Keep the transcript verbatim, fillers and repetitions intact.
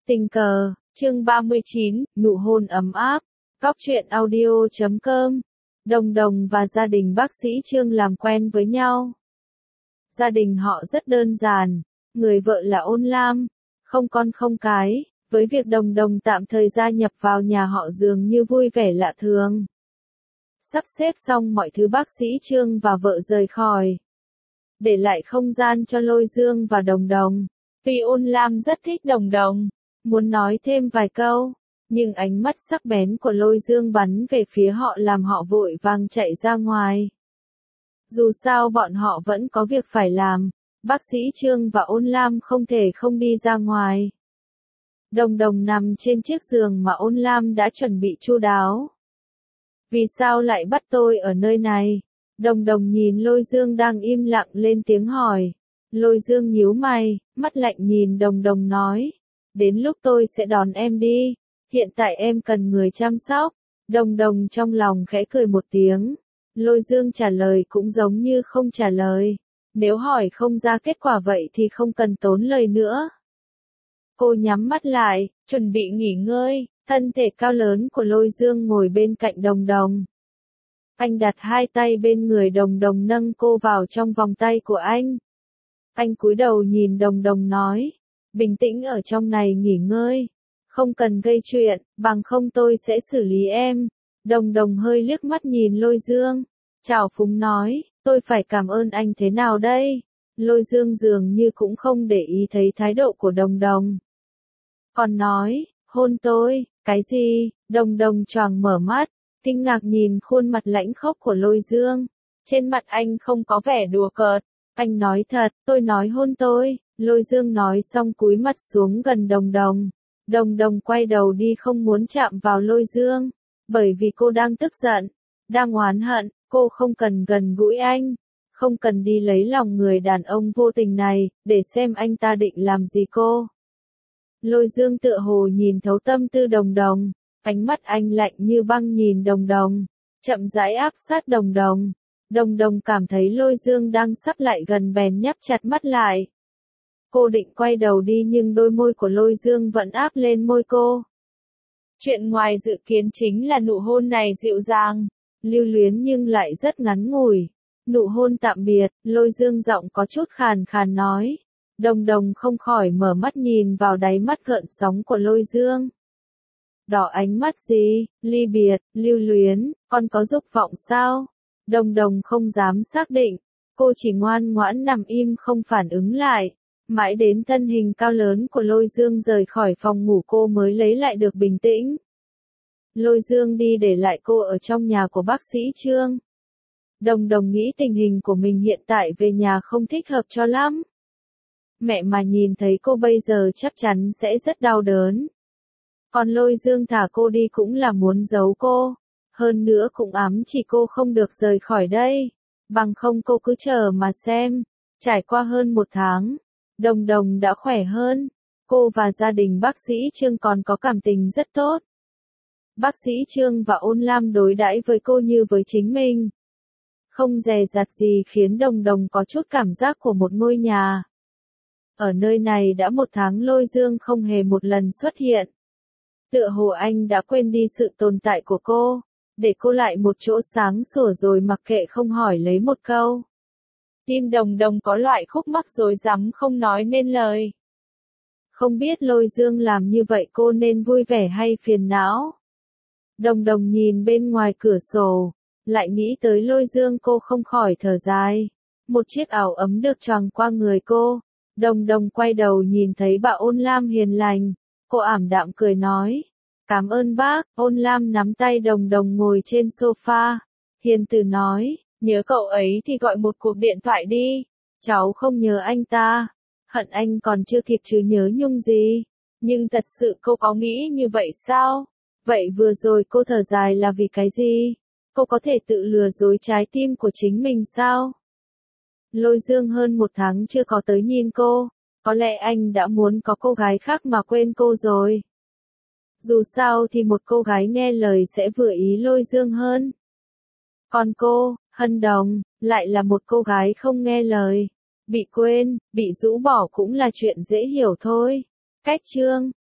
Tình cờ, chương ba mươi chín, nụ hôn ấm áp, Cóc truyện audio chấm com. Đồng Đồng và gia đình bác sĩ Trương làm quen với nhau. Gia đình họ rất đơn giản, người vợ là Ôn Lam, không con không cái, với việc Đồng Đồng tạm thời gia nhập vào nhà họ dường như vui vẻ lạ thường. Sắp xếp xong mọi thứ bác sĩ Trương và vợ rời khỏi, để lại không gian cho Lôi Dương và Đồng Đồng. Vì Ôn Lam rất thích Đồng Đồng, muốn nói thêm vài câu, nhưng ánh mắt sắc bén của Lôi Dương bắn về phía họ làm họ vội vàng chạy ra ngoài. Dù sao bọn họ vẫn có việc phải làm, bác sĩ Trương và Ôn Lam không thể không đi ra ngoài. Đồng Đồng nằm trên chiếc giường mà Ôn Lam đã chuẩn bị chu đáo. Vì sao lại bắt tôi ở nơi này? Đồng Đồng nhìn Lôi Dương đang im lặng lên tiếng hỏi. Lôi Dương nhíu mày, mắt lạnh nhìn Đồng Đồng nói. Đến lúc tôi sẽ đón em đi, hiện tại em cần người chăm sóc. Đồng Đồng trong lòng khẽ cười một tiếng. Lôi Dương trả lời cũng giống như không trả lời. Nếu hỏi không ra kết quả vậy thì không cần tốn lời nữa. Cô nhắm mắt lại, chuẩn bị nghỉ ngơi. Thân thể cao lớn của Lôi Dương ngồi bên cạnh Đồng Đồng. Anh đặt hai tay bên người Đồng Đồng nâng cô vào trong vòng tay của anh. Anh cúi đầu nhìn Đồng Đồng nói, bình tĩnh ở trong này nghỉ ngơi, không cần gây chuyện, bằng không tôi sẽ xử lý em. Đồng Đồng hơi liếc mắt nhìn Lôi Dương, chào phúng nói, tôi phải cảm ơn anh thế nào đây? Lôi Dương dường như cũng không để ý thấy thái độ của Đồng Đồng. Còn nói, hôn tôi, cái gì? Đồng Đồng choàng mở mắt, kinh ngạc nhìn khuôn mặt lãnh khốc của Lôi Dương. Trên mặt anh không có vẻ đùa cợt. Anh nói thật, tôi nói hôn tôi. Lôi Dương nói xong cúi mặt xuống gần Đồng Đồng. Đồng Đồng quay đầu đi không muốn chạm vào Lôi Dương. Bởi vì cô đang tức giận, đang oán hận, cô không cần gần gũi anh. Không cần đi lấy lòng người đàn ông vô tình này, để xem anh ta định làm gì cô. Lôi Dương tựa hồ nhìn thấu tâm tư Đồng Đồng. Ánh mắt anh lạnh như băng nhìn Đồng Đồng, chậm rãi áp sát Đồng Đồng. Đồng Đồng cảm thấy Lôi Dương đang sắp lại gần bèn nhắm chặt mắt lại. Cô định quay đầu đi nhưng đôi môi của Lôi Dương vẫn áp lên môi cô. Chuyện ngoài dự kiến chính là nụ hôn này dịu dàng, lưu luyến nhưng lại rất ngắn ngủi. Nụ hôn tạm biệt, Lôi Dương giọng có chút khàn khàn nói. Đồng Đồng không khỏi mở mắt nhìn vào đáy mắt gợn sóng của Lôi Dương. Đỏ ánh mắt gì, ly biệt, lưu luyến, còn có dục vọng sao? Đồng Đồng không dám xác định, cô chỉ ngoan ngoãn nằm im không phản ứng lại. Mãi đến thân hình cao lớn của Lôi Dương rời khỏi phòng ngủ cô mới lấy lại được bình tĩnh. Lôi Dương đi để lại cô ở trong nhà của bác sĩ Trương. Đồng Đồng nghĩ tình hình của mình hiện tại về nhà không thích hợp cho lắm. Mẹ mà nhìn thấy cô bây giờ chắc chắn sẽ rất đau đớn. Còn Lôi Dương thả cô đi cũng là muốn giấu cô. Hơn nữa cũng ám chỉ cô không được rời khỏi đây. Bằng không cô cứ chờ mà xem. Trải qua hơn một tháng, Đồng Đồng đã khỏe hơn. Cô và gia đình bác sĩ Trương còn có cảm tình rất tốt. Bác sĩ Trương và Ôn Lam đối đãi với cô như với chính mình. Không dè dặt gì khiến Đồng Đồng có chút cảm giác của một ngôi nhà. Ở nơi này đã một tháng Lôi Dương không hề một lần xuất hiện. Tựa hồ anh đã quên đi sự tồn tại của cô, để cô lại một chỗ sáng sủa rồi mặc kệ không hỏi lấy một câu. Tim Đồng Đồng có loại khúc mắc rối rắm không nói nên lời. Không biết Lôi Dương làm như vậy cô nên vui vẻ hay phiền não. Đồng Đồng nhìn bên ngoài cửa sổ, lại nghĩ tới Lôi Dương cô không khỏi thở dài. Một chiếc áo ấm được choàng qua người cô. Đồng Đồng quay đầu nhìn thấy bà Ôn Lam hiền lành. Cô ảm đạm cười nói. Cảm ơn bác. Ôn Lam nắm tay Đồng Đồng ngồi trên sofa. Hiền từ nói. Nhớ cậu ấy thì gọi một cuộc điện thoại đi. Cháu không nhớ anh ta. Hận anh còn chưa kịp chứ nhớ nhung gì. Nhưng thật sự cô có nghĩ như vậy sao? Vậy vừa rồi cô thở dài là vì cái gì? Cô có thể tự lừa dối trái tim của chính mình sao? Lôi Dương hơn một tháng chưa có tới nhìn cô. Có lẽ anh đã muốn có cô gái khác mà quên cô rồi. Dù sao thì một cô gái nghe lời sẽ vừa ý Lôi Dương hơn. Còn cô, Hân Đồng, lại là một cô gái không nghe lời. Bị quên, bị rũ bỏ cũng là chuyện dễ hiểu thôi. Cách chương